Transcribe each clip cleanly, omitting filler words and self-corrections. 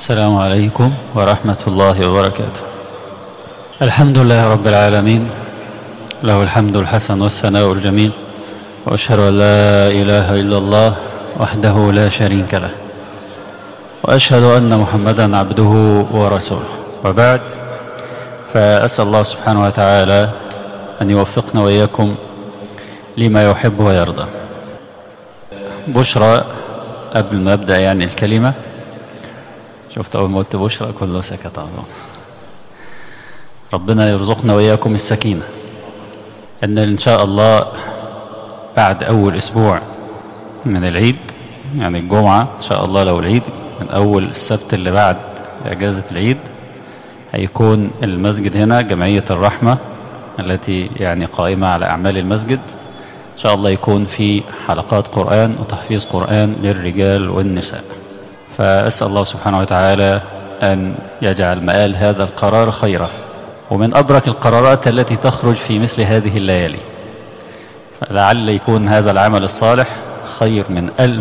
السلام عليكم ورحمة الله وبركاته. الحمد لله رب العالمين، له الحمد الحسن والثناء الجميل، وأشهد أن لا إله إلا الله وحده لا شريك له، وأشهد أن محمدا عبده ورسوله، وبعد، فأسأل الله سبحانه وتعالى أن يوفقنا وإياكم لما يحب ويرضى. بشرى قبل ما أبدأ الكلمة، شفت أول ما قلت بشرى كله سكت أعظم. ربنا يرزقنا وإياكم السكينة، إن شاء الله بعد أول أسبوع من العيد، الجمعة إن شاء الله، لو العيد من أول السبت اللي بعد أجازة العيد، هيكون المسجد هنا جمعية الرحمة التي قائمة على أعمال المسجد، إن شاء الله يكون في حلقات قرآن وتحفيظ قرآن للرجال والنساء. فأسأل الله سبحانه وتعالى أن يجعل مآل هذا القرار خيرا، ومن أبرك القرارات التي تخرج في مثل هذه الليالي، لعل يكون هذا العمل الصالح خير من 1000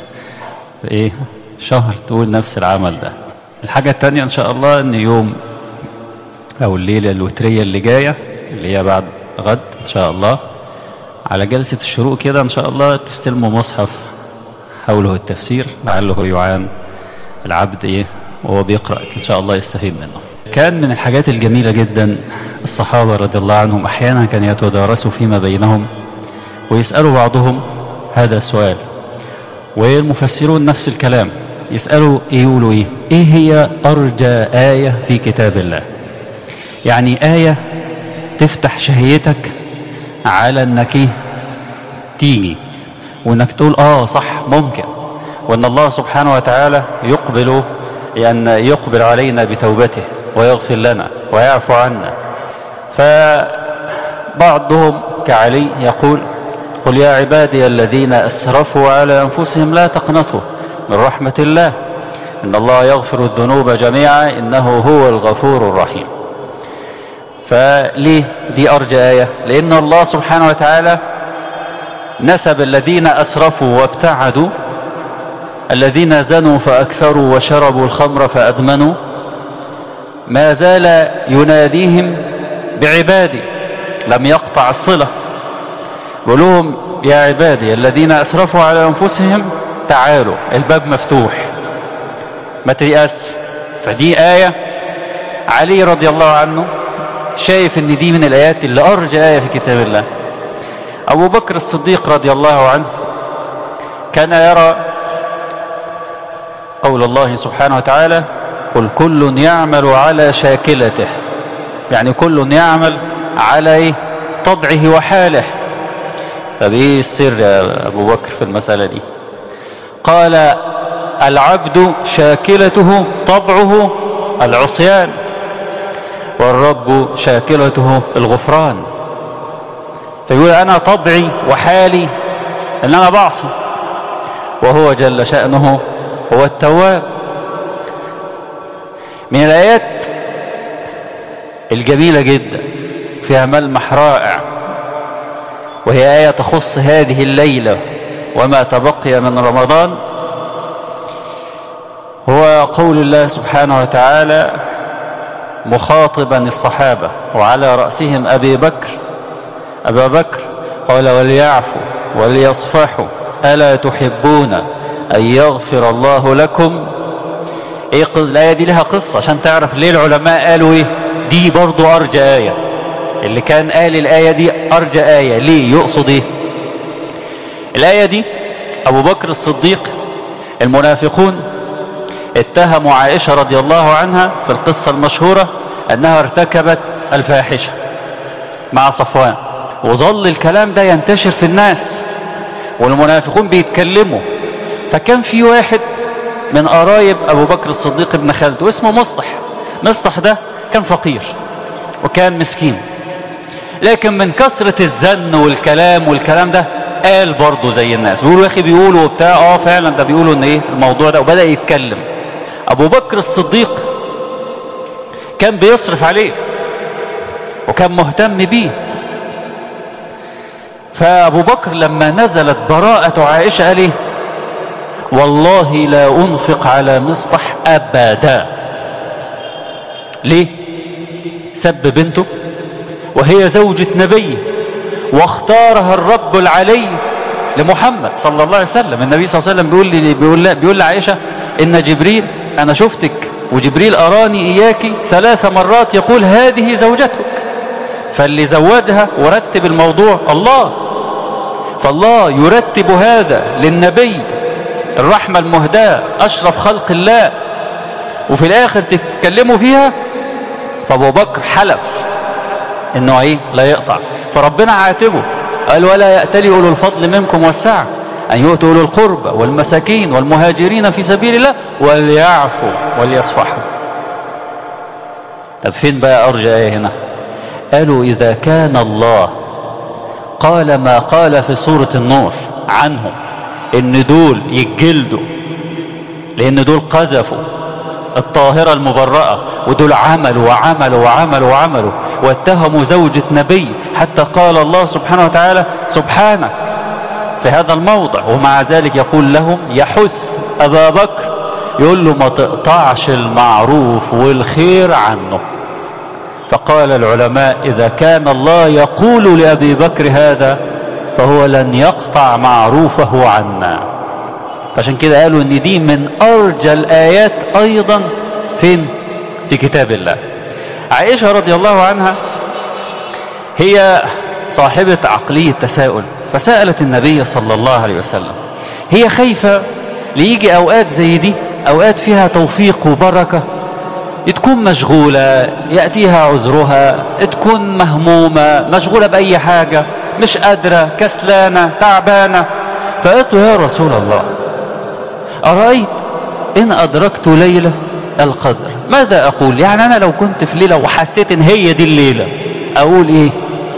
شهر تقول نفس العمل ده. الحاجة التانية إن شاء الله أن يوم أو الليلة الوترية اللي جاية، اللي هي بعد غد إن شاء الله، على جلسة الشروق كده إن شاء الله تستلموا مصحف حوله التفسير، لعله يعان العبد وهو بيقرأ إن شاء الله يستفيد منه. كان من الحاجات الجميلة جدا الصحابة رضي الله عنهم أحيانا كان يتدارسوا فيما بينهم ويسألوا بعضهم هذا السؤال، والمفسرون نفس الكلام، يسألوا يقولوا إيه هي أرجى آية في كتاب الله؟ آية تفتح شهيتك على أنك تيجي وأنك تقول صح ممكن، وأن الله سبحانه وتعالى يقبل علينا بتوبته ويغفر لنا ويعفو عنا. فبعضهم كعلي يقول: قل يا عبادي الذين أسرفوا على أنفسهم لا تقنطوا من رحمة الله إن الله يغفر الذنوب جميعا إنه هو الغفور الرحيم. فليه دي أرجى آية؟ لأن الله سبحانه وتعالى نسب الذين أسرفوا وابتعدوا، الذين زنوا فأكثروا وشربوا الخمر فأدمنوا، ما زال يناديهم بعبادي، لم يقطع الصلة، بلوهم يا عبادي الذين أسرفوا على أنفسهم تعالوا، الباب مفتوح، ما تيأس. فدي آية علي رضي الله عنه شايف ان دي من الآيات اللي أرجى آية في كتاب الله. أبو بكر الصديق رضي الله عنه كان يرى قول الله سبحانه وتعالى: قل كل يعمل على شاكلته، كل يعمل على طبعه وحاله. طب ايه السر يا أبو بكر في المسألة دي؟ قال: العبد شاكلته طبعه العصيان، والرب شاكلته الغفران. فيقول أنا طبعي وحالي أن أنا بعصي، وهو جل شأنه هو التواب. من الآيات الجميلة جدا فيها ملمح رائع، وهي آية تخص هذه الليلة وما تبقي من رمضان، هو قول الله سبحانه وتعالى مخاطبا الصحابة وعلى رأسهم أبا بكر، قال: وليعفوا وليصفحوا ألا تحبون أن يغفر الله لكم. الآية دي لها قصة عشان تعرف ليه العلماء قالوا دي برضو أرجى آية. اللي كان قال الآية دي أرجى آية ليه يقصد الآية دي؟ أبو بكر الصديق المنافقون اتهموا عائشة رضي الله عنها في القصة المشهورة أنها ارتكبت الفاحشة مع صفوان، وظل الكلام ده ينتشر في الناس والمنافقون بيتكلموا. فكان في واحد من قرايب أبو بكر الصديق ابن خالته اسمه مصطح ده كان فقير وكان مسكين، لكن من كثرة الزن والكلام ده قال برضه زي الناس بيقولوا يا أخي بيقولوا وبتاع فعلا ده بيقولوا ان الموضوع ده، وبدأ يتكلم. أبو بكر الصديق كان بيصرف عليه وكان مهتم بيه. فأبو بكر لما نزلت براءة عائشة قال والله لا أنفق على مصطح أبدا. ليه؟ سب بنته وهي زوجة نبي، واختارها الرب العلي لمحمد صلى الله عليه وسلم. النبي صلى الله عليه وسلم بيقول لعائشة إن جبريل، أنا شفتك وجبريل أراني إياك 3 مرات يقول هذه زوجتك. فاللي زوجها ورتب الموضوع الله، فالله يرتب هذا للنبي الرحمة المهداة أشرف خلق الله، وفي الآخر تتكلموا فيها. فأبو بكر حلف إنه إيه لا يقطع، فربنا عاتبه قال ولا يأتلي أولو الفضل منكم والسعة أن يؤتوا أولو القربى والمساكين والمهاجرين في سبيل الله وليعفوا وليصفحوا. طب فين بقى أرجى آية هنا؟ قالوا إذا كان الله قال ما قال في سورة النور عنهم إن دول يتجلدوا لأن دول قذفوا الطاهرة المبرأة، ودول عملوا وعملوا وعملوا وعملوا واتهموا زوجة نبي، حتى قال الله سبحانه وتعالى سبحانك في هذا الموضع، ومع ذلك يقول لهم يحث أبا بكر يقول له ما تقطعش المعروف والخير عنه. فقال العلماء إذا كان الله يقول لأبي بكر هذا فهو لن يقطع معروفه عنا. فعشان كده قالوا ان دي من ارجى الايات ايضا فين؟ في كتاب الله. عائشة رضي الله عنها هي صاحبة عقلية تساؤل، فسألت النبي صلى الله عليه وسلم، هي خايفة ليجي اوقات زي دي، اوقات فيها توفيق وبركة، تكون مشغولة يأتيها عذرها، تكون مهمومة مشغولة بأي حاجة، مش قادرة، كسلانة، تعبانة. فقلت له يا رسول الله أرأيت إن أدركت ليلة القدر ماذا أقول؟ يعني أنا لو كنت في ليلة وحسيت إن هي دي الليلة أقول إيه؟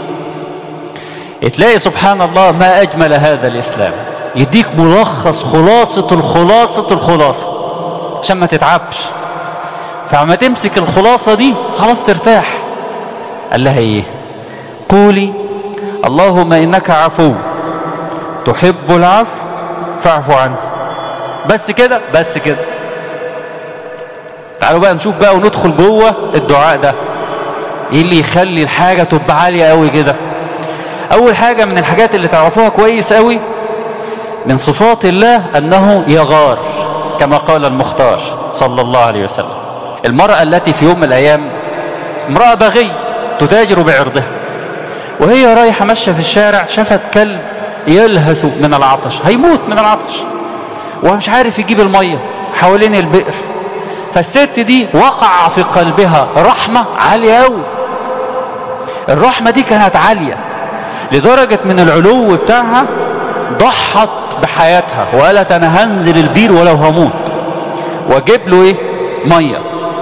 تلاقي سبحان الله ما أجمل هذا الإسلام، يديك ملخص خلاصة الخلاصة الخلاصة عشان ما تتعبش. فعما تمسك الخلاصة دي خلاص ترتاح. قال لها إيه؟ قولي اللهم إنك عفو تحب العفو فاعف عني. بس كده؟ بس كده. تعالوا بقى نشوف بقى وندخل جوه الدعاء ده ايه اللي يخلي الحاجة تبقى عالية قوي كده. اول حاجة من الحاجات اللي تعرفوها كويس قوي من صفات الله انه يغار، كما قال المختار صلى الله عليه وسلم. المرأة التي في يوم من الايام امرأة بغي تتاجر بعرضها، وهي رايحة ماشية في الشارع شافت كلب يلهث من العطش، هيموت من العطش ومش عارف يجيب المية حوالين البئر. فالست دي وقع في قلبها رحمة عالية قوي. الرحمة دي كانت عالية لدرجة من العلو بتاعها ضحت بحياتها وقالت انا هنزل البير ولو هموت واجيب له ايه مية،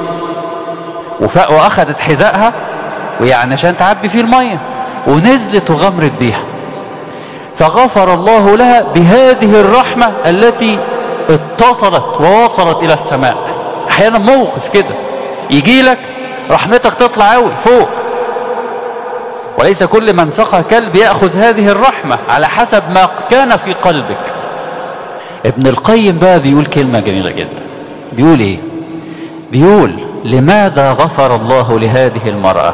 واخدت حذائها ويعني عشان تعبي فيه المية ونزلت وغمرت بيها. فغفر الله لها بهذه الرحمة التي اتصلت ووصلت الى السماء. احيانا موقف كده يجي لك رحمتك تطلع قوي فوق، وليس كل من سقى كلب يأخذ هذه الرحمة، على حسب ما كان في قلبك. ابن القيم بقى بيقول كلمة جميلة جدا، بيقول ايه؟ بيقول لماذا غفر الله لهذه المرأة؟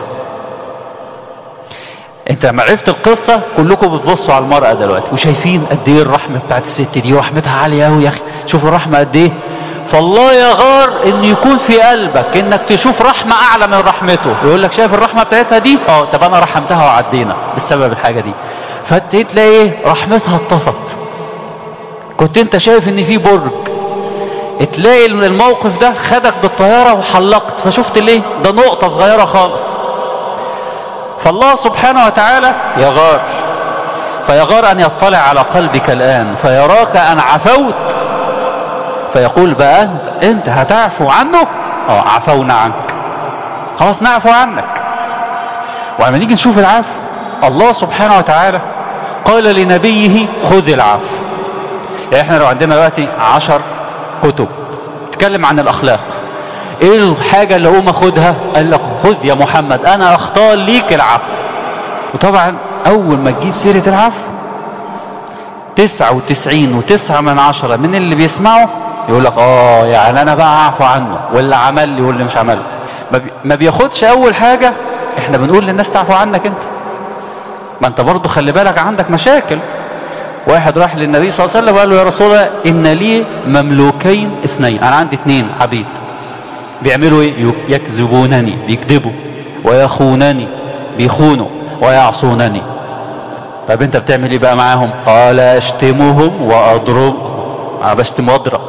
انت لما عرفت القصة كلكم بتبصوا على المرأة دلوقتي وشايفين قد ايه الرحمة بتاعت الست دي، ورحمتها عالية قوي يا اخي، شوفوا الرحمة قد ايه. فالله يغار ان يكون في قلبك انك تشوف رحمة اعلى من رحمته، يقول لك شايف الرحمة بتاعتها دي؟ طب انا رحمتها وعدينا بسبب الحاجة دي. فتلاقي ايه؟ رحمتها اتطفت. كنت انت شايف ان في برج، تلاقي الموقف ده خدك بالطيارة وحلقت، فشفت ليه؟ ده نقطة صغيرة خالص. فالله سبحانه وتعالى يغار، فيغار ان يطلع على قلبك الان فيراك ان عفوت، فيقول بقى انت هتعفو عنه؟ عفونا عنك، خلاص نعفو عنك. ولما نيجي نشوف العفو، الله سبحانه وتعالى قال لنبيه خذ العفو. يعني احنا لو عندنا دلوقتي 10 كتب تتكلم عن الاخلاق، ايه الحاجة اللي اقوم اخدها؟ قال لك خذ يا محمد انا اختار ليك العفو. وطبعا اول ما تجيب سيرة العفو 99.9 من اللي بيسمعوا يقول لك يعني انا بقى اعفو عنه، واللي عمل لي واللي مش عمله. ما بياخدش اول حاجة احنا بنقول للناس تعفو عنك انت، ما انت برضو خلي بالك عندك مشاكل. واحد راح للنبي صلى الله عليه وسلم وقال له يا رسول الله ان لي مملوكين اثنين، انا عندي 2 عبيد بيعملوا ايه؟ يكذبونني، بيكذبوا، ويخونني، بيخونوا، ويعصونني. طب انت بتعمل ايه بقى معاهم؟ قال اشتمهم واضرب، انا بشتم واضرب.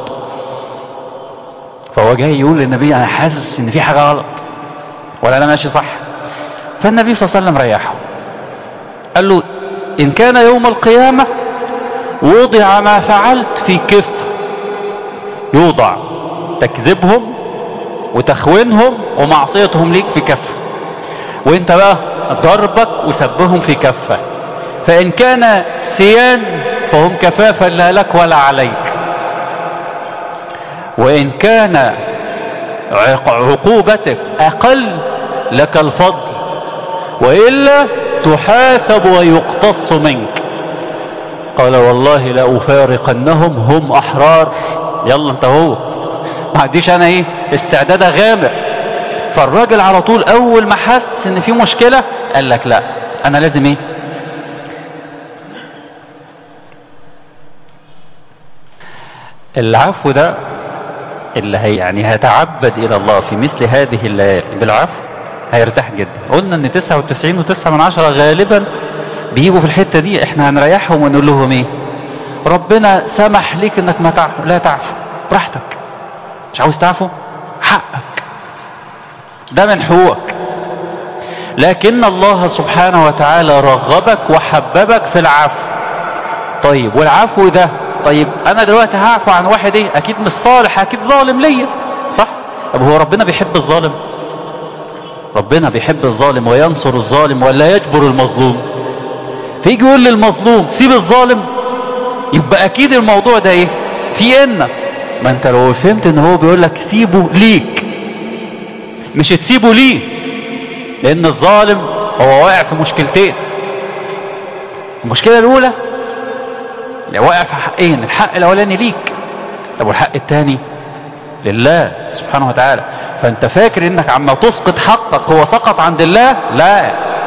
فهو جاي يقول للنبي انا حاسس ان في حاجة غلط ولا انا ماشي صح. فالنبي صلى الله عليه وسلم ريحه، قال له ان كان يوم القيامة وضع ما فعلت في كفة، يوضع تكذبهم وتخوينهم ومعصيتهم ليك في كفة، وانت بقى ضربك وسبهم في كفة. فان كان سيان فهم كفافا لا لك ولا عليك، وان كان عقوبتك اقل لك الفضل، وإلا تحاسب ويقتص منك. قال والله لا أفارقنهم هم أحرار. يلا انت هو، ما عنديش انا استعداد اغامر. فالراجل على طول اول ما حس ان في مشكلة قال لك لا انا لازم العفو ده اللي هيتعبد الى الله في مثل هذه الليالي بالعفو هيرتاح جدا. قلنا ان 99.9 غالبا بيجوا في الحتة دي، احنا هنريحهم ونقول لهم ربنا سمح ليك انك ما تعفو، لا تعفو براحتك، مش عاوز تعفو حقك، ده من حقوقك. لكن الله سبحانه وتعالى رغبك وحببك في العفو. طيب والعفو ده، طيب انا دلوقتي هعفو عن واحد اكيد مش صالح، اكيد ظالم ليا، صح؟ طب هو ربنا بيحب الظالم؟ ربنا بيحب الظالم وينصر الظالم ولا يجبر المظلوم؟ فيجي يقول للمظلوم سيب الظالم، يبقى اكيد الموضوع ده في ما انت لو فهمت ان هو بيقول لك سيبه ليك مش تسيبه ليه، لان الظالم هو واقع في مشكلتين. المشكلة الاولى اللي واقع في حقين، الحق الاولاني ليك، طب والحق الثاني لله سبحانه وتعالى. فانت فاكر انك عما تسقط حقك هو سقط عند الله؟ لا،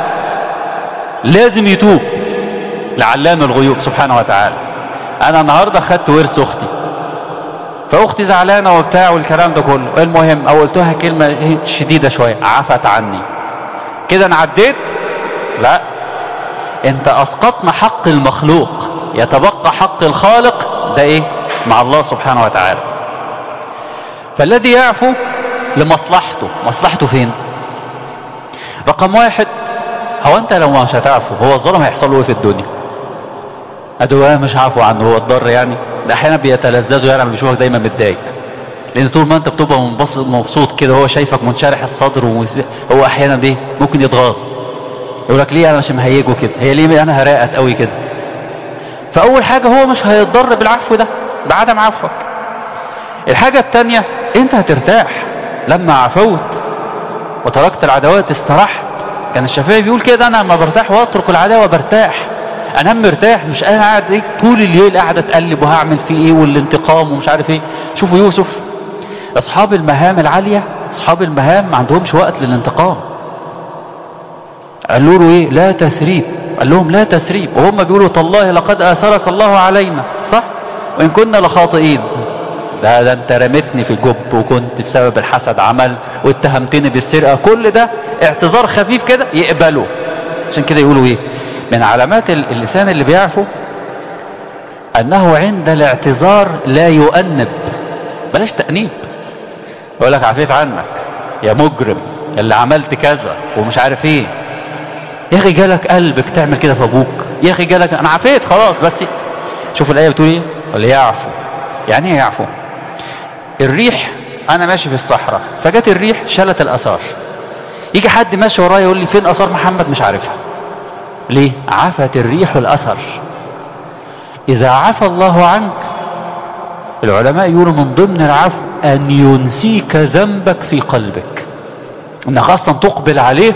لازم يتوب لعلام الغيوب سبحانه وتعالى. انا النهاردة خدت ورث اختي، فاختي زعلانة وبتاع والكلام ده كله، المهم قلتها كلمة شديدة شوية، عفت عني كده انا عديت؟ لا، انت اسقطنا حق المخلوق، يتبقى حق الخالق ده مع الله سبحانه وتعالى. فالذي يعفو لمصلحته، مصلحته فين؟ رقم 1، هو انت لو مش هتعفو هو الظلم هيحصل له في الدنيا؟ ادواه مش عفو عنه، هو الضر ده احيانا بيتلذذوا لما بيشوفك دايما متضايق، لان طول ما انت بتبقى مبسوط كده هو شايفك منشرح الصدر، هو احيانا ممكن يتغاظ، يقول لك ليه انا مش مهيجه كده، هي ليه انا هراقت قوي كده. فاول حاجة هو مش هيتضر بالعفو ده، بعدم عفوك. الحاجة التانية انت هترتاح لما عفوت وتركت العداوات، استرحت. كان الشافعي بيقول كده، انا لما برتاح واترك العداوة برتاح، انام مرتاح، مش انا قاعد طول الليل قاعد اتقلب وهعمل فيه والانتقام ومش عارف شوفوا يوسف، اصحاب المهام العالية، اصحاب المهام ما عندهمش وقت للانتقام. قالوا له لا تثريب، قال لهم لا تثريب، وهم بيقولوا تالله لقد اثرك الله علينا، صح؟ وان كنا لخاطئين. ده انت رمتني في الجب وكنت بسبب الحسد عمل واتهمتني بالسرقة، كل ده اعتذار خفيف كده يقبله. عشان كده يقولوا من علامات اللسان اللي بيعفو انه عند الاعتذار لا يؤنب، بلاش تأنيب، يقول لك عفيت عنك يا مجرم اللي عملت كذا ومش عارف يا اخي جالك قلبك تعمل كده في ابوك، يا اخي جالك انا عفيت خلاص. بس شوف الايه بتقول ولا يعفو. يعني ايه يعفو؟ الريح، انا ماشي في الصحراء فجت الريح شالت الاثار، يجي حد ماشي ورايا يقول لي فين اثار محمد؟ مش عارفها. ليه؟ عفت الريح الاثر. اذا عفى الله عنك، العلماء يقولوا من ضمن العفو ان ينسيك ذنبك في قلبك، انك اصلا تقبل عليه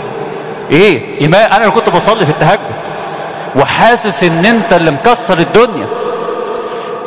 انا اللي كنت بصلي في التهجد وحاسس ان انت اللي مكسر الدنيا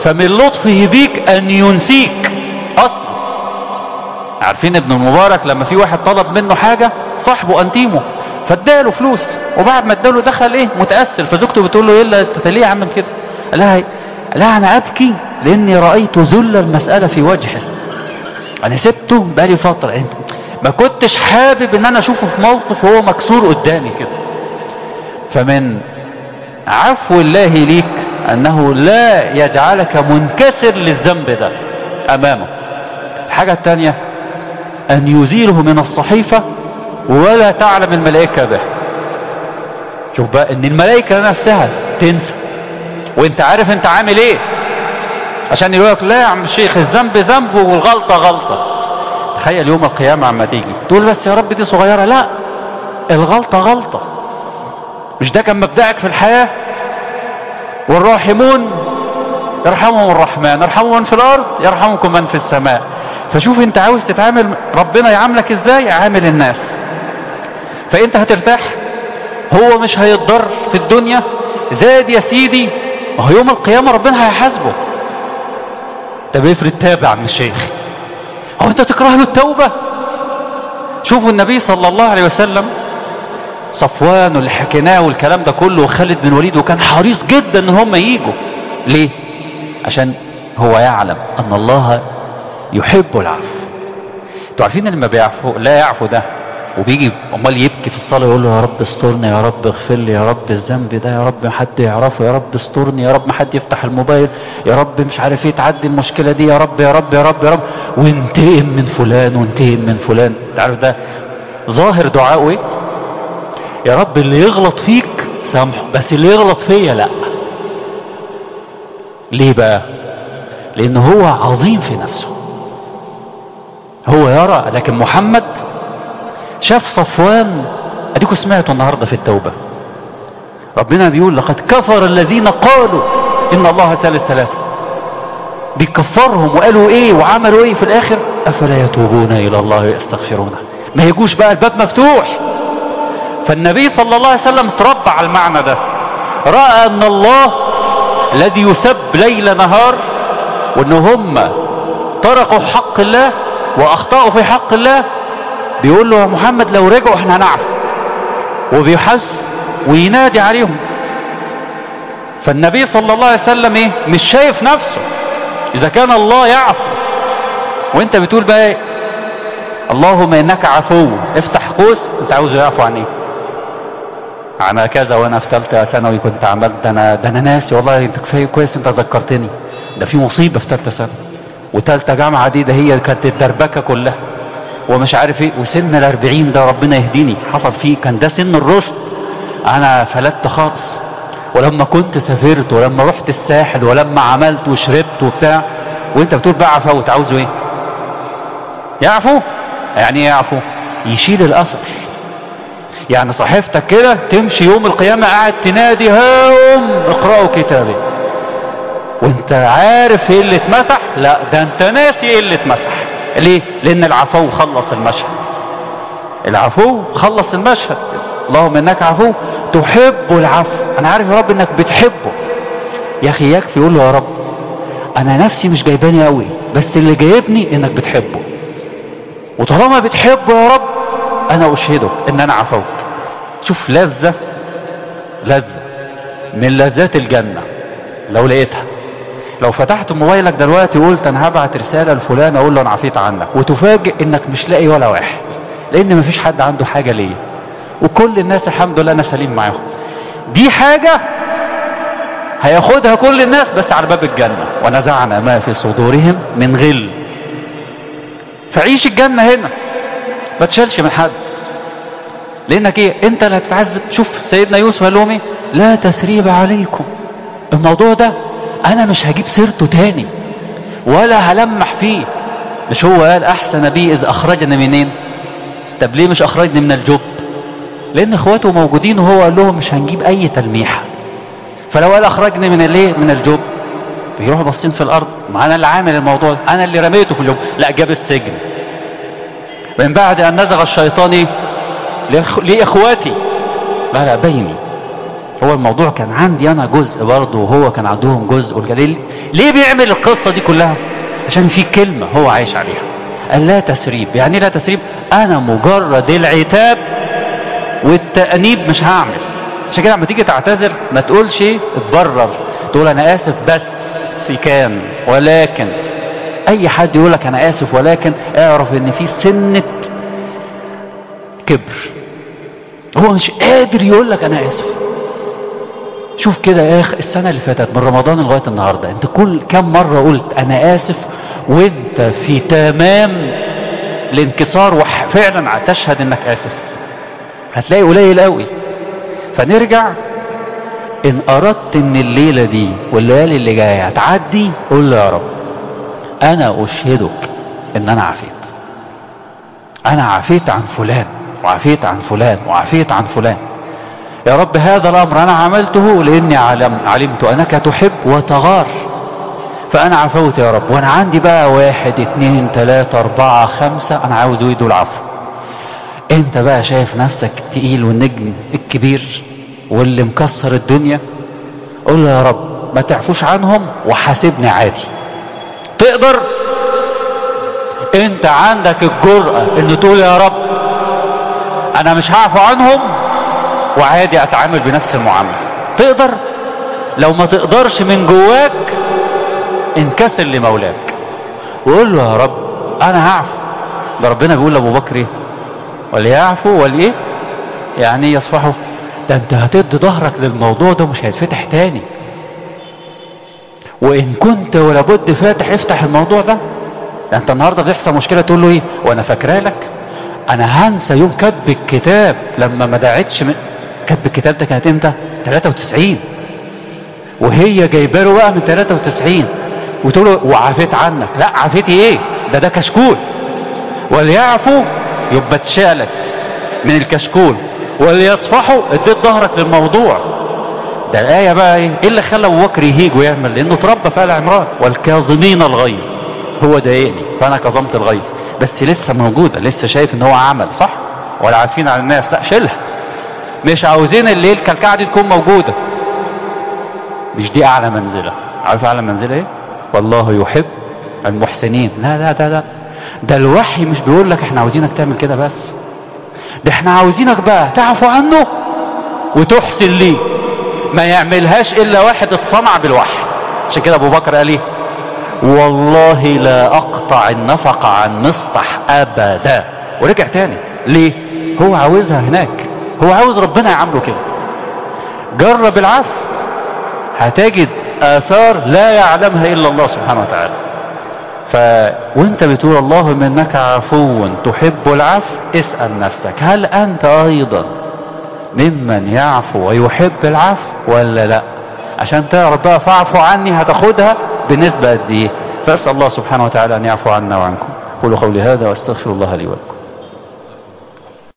فمن لطفه بيك ان ينسيك اصلا. عارفين ابن المبارك لما في واحد طلب منه حاجة، صاحبه انتيمه، فاداله فلوس، وبعد ما اداله دخل ايه متأثر، فزوجته بتقول له ايه انت ليه عامل كده؟ قال لها انا ابكي لاني رأيت ذل المسألة في وجهه، انا سبته بقالي فترة، ما كنتش حابب ان انا اشوفه في موقف وهو مكسور قدامي كده. فمن عفو الله ليك انه لا يجعلك منكسر للذنب ده امامه. الحاجة الثانية ان يزيله من الصحيفة ولا تعلم الملائكة به. شوف بقى ان الملائكة نفسها تنسى وانت عارف انت عامل ايه، عشان يقولك لا يا عم الشيخ الذنب ذنب والغلطة غلطة. تخيل يوم القيامة عما تيجي تقول بس يا رب دي صغيرة، لا الغلطة غلطة. مش ده كان مبدأك في الحياة؟ والراحمون يرحمهم الرحمن، يرحموا من في الارض يرحمكم من في السماء. فشوف انت عاوز تتعامل ربنا يعاملك ازاي، عامل الناس. فانت هترتاح، هو مش هيتضر في الدنيا، زاد يا سيدي وهو يوم القيامة ربنا هيحاسبه. طب افرض تاب عن الشيخ، هو انت تكره له التوبة؟ شوفوا النبي صلى الله عليه وسلم، صفوان واللي حكيناه والكلام ده كله وخالد بن الوليد، وكان حريص جدا ان هم ييجوا. ليه؟ عشان هو يعلم ان الله يحب العفو. انتوا عارفين اللي ما بيعفو لا يعفو ده وبيجي امال يبكي في الصلاه يقول له يا رب استرني، يا رب اغفر لي، يا رب الذنب ده يا رب ما حد يعرفه، يا رب استرني، يا رب ما حد يفتح الموبايل، يا رب مش عارف ايه تعدي المشكله دي، يا رب يا رب يا رب يا رب، وانتقم من فلان وانتقم من فلان. تعرف ده ظاهر دعاءه ايه؟ يا رب اللي يغلط فيك سامحه، بس اللي يغلط فيا لا. ليه بقى؟ لان هو عظيم في نفسه، هو يرى. لكن محمد شاف صفوان، اديكم سمعتوا النهاردة في التوبة ربنا بيقول لقد كفر الذين قالوا ان الله ثالث ثلاثة، بيكفرهم وقالوا ايه وعملوا ايه في الاخر؟ افلا يتوبون الى الله ويستغفرونه. ما يجوش بقى الباب مفتوح. فالنبي صلى الله عليه وسلم تربى على المعنى ده، رأى ان الله الذي يسب ليل نهار، وان هم تركوا حق الله واخطأوا في حق الله، بيقول له يا محمد لو رجعوا احنا هنعفو، وبيحس وينادي عليهم. فالنبي صلى الله عليه وسلم ايه؟ مش شايف نفسه. اذا كان الله يعفو وانت بتقول بقى ايه؟ اللهم انك عفو، افتح قوس، انت عاوزه يعفو عن ايه؟ عن كذا وانا في ثالثه ثانوي كنت عملت ده انا ناسي والله، انت كفايه كويس انت ذكرتني، ده في مصيبه في ثالثه ثانوي وثالثه جامعه دي، ده هي كانت الدربكه كلها ومش عارف ايه. وسن ال40 ده ربنا يهديني حصل فيه، كان ده سن الرشد، انا فلتت خالص. ولما كنت سافرت ولما رحت الساحل ولما عملت وشربت وبتاع، وانت بتقول بقى عفو، عاوزه ايه؟ يعفو؟ يعني ايه يعفو؟ يشيل الاثر. يعني صحيفتك كده تمشي يوم القيامة قاعد تنادي هاوم اقرأوا كتابي، وانت عارف ايه اللي اتمسح؟ لا ده انت ناسي ايه اللي اتمسح. ليه؟ لان العفو خلص المشهد، العفو خلص المشهد. اللهم انك عفو تحب العفو. انا عارف يا رب انك بتحبه. يا اخي يكفي يقول له يا رب انا نفسي مش جايباني قوي، بس اللي جايبني انك بتحبه، وطالما بتحبه يا رب انا اشهدك ان انا عفوت. شوف لذة من لذات الجنة لو لقيتها. لو فتحت موبايلك دلوقتي وقلت انا هبعت رسالة لفلان اقول له انا عفيت عنك، وتفاجئ انك مش لاقي ولا واحد، لان مفيش حد عنده حاجة ليا، وكل الناس الحمد لله انا سليم معاهم. دي حاجة هياخدها كل الناس بس على باب الجنة، ونزعنا ما في صدورهم من غل. فعيش الجنة هنا، ما تشالش من حد، لانك ايه؟ انت اللي هتتعذب. شوف سيدنا يوسف قال لهم ايه؟ لا تثريب عليكم. الموضوع ده انا مش هجيب سيرته تاني ولا هلمح فيه. مش هو قال احسن بي اذ اخرجني منين؟ طب ليه مش اخرجني من الجب؟ لان اخواته موجودين وهو قال لهم مش هنجيب اي تلميحة. فلو قال اخرجني من الايه؟ من الجب، بيروحوا باصين في الارض، ما انا اللي عامل الموضوع ده، انا اللي رميته في الجب. لا، جاب السجن. من بعد ان نزغ الشيطان لاخواتي، لا بيني هو الموضوع كان عندي انا جزء برضه وهو كان عندهم جزء. والجليل ليه بيعمل القصة دي كلها؟ عشان في كلمة هو عايش عليها، قال لا تسريب. يعني لا تسريب؟ انا مجرد العتاب والتأنيب مش هعمل. عشان كده لما تيجي تعتذر ما تقولش اتبرر، تقول انا اسف بس كان ولكن. اي حد يقول لك انا اسف ولكن اعرف ان في سنة كبر، هو مش قادر يقول لك انا اسف. شوف كده يا اخي السنة اللي فاتت من رمضان لغاية النهاردة انت كم مرة قلت انا اسف وانت في تمام الانكسار وفعلا تشهد انك اسف؟ هتلاقي قليل قوي. فنرجع، ان اردت ان الليلة دي والليالي اللي جاية هتعدي قول له يا رب انا اشهدك ان انا عافيت، انا عافيت عن فلان وعافيت عن فلان وعافيت عن فلان. يا رب هذا الامر انا عملته لاني علمت انك تحب وتغار، فانا عفوت يا رب. وانا عندي بقى 1 2 3 4 5 انا عاوز يدوا العفو. انت بقى شايف نفسك تقيل والنجم الكبير واللي مكسر الدنيا، قول له يا رب ما تعفوش عنهم وحاسبني عادي. تقدر؟ انت عندك الجرأة ان تقول يا رب انا مش هعفو عنهم وعادي اتعامل بنفس المعاملة؟ تقدر؟ لو ما تقدرش من جواك انكسر لمولاك وقول له يا رب انا هعفو. ده ربنا بيقول لابو بكر ايه؟ وليعفوا وليه يعني يصفحوا. ده انت هتدي ظهرك للموضوع ده مش هيتفتح تاني. وان كنت ولابد فاتح افتح الموضوع ده. ده انت النهارده بيحصل مشكله تقول له ايه؟ وانا فاكره لك انا هنسى يوم كتب الكتاب لما ما دعتش كتب الكتاب ده كانت امتى؟ 93. وهي جايبه له بقى من 93 وتقول له وعافيت عنك. لا عافيتي ايه؟ ده كشكول. وليعفوا يبقى اتشالت من الكشكول، وليصفحوا اديت ظهرك للموضوع. ده الآية بقى ايه اللي خلى ابو بكر يهيج ويعمل؟ لانه اتربى في آل عمران والكاظمين الغيظ. هو ضايقني فانا كظمت الغيظ، بس لسه موجودة، لسه شايف ان هو عمل صح ولا عارفين على الناس. لا شيلها، مش عاوزين الليل كالكعدة دي تكون موجودة. مش دي اعلى منزلة. عارف اعلى منزلة ايه؟ والله يحب المحسنين. لا لا لا لا، ده الوحي مش بيقول لك احنا عاوزينك تعمل كده بس، ده احنا عاوزينك بقى تعفو عنه وتحسن ليه. ما يعملهاش الا واحد اتصنع بالوحي. عشان كده ابو بكر قال ايه؟ والله لا اقطع النفقة عن مصطح ابدا. ورجع تاني ليه؟ هو عاوزها هناك، هو عاوز ربنا يعمله كده. جرب العفو هتجد اثار لا يعلمها الا الله سبحانه وتعالى. وانت بتقول اللهم انك عفو تحب العفو، اسأل نفسك هل انت ايضا ممن يعفو ويحب العفو ولا لا؟ عشان تعرف بقى فاعفو عني هتاخدها بنسبة قد ايه. فاسأل الله سبحانه وتعالى ان يعفو عنا وعنكم. قولوا قولي هذا واستغفر الله لي ولكم.